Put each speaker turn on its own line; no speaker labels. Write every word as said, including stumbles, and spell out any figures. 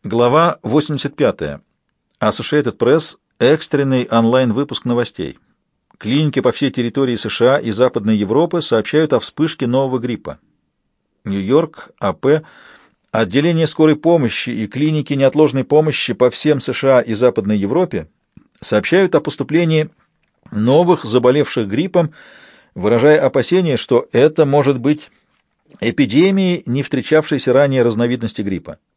Глава восемьдесят пятая. Associated Press. Экстренный онлайн-выпуск новостей. Клиники по всей территории США и Западной Европы сообщают о вспышке нового гриппа. Нью-Йорк, АП. Отделение скорой помощи и клиники неотложной помощи по всем США и Западной Европе сообщают о поступлении новых заболевших гриппом, выражая опасение, что это может быть эпидемией, не встречавшейся ранее разновидности гриппа.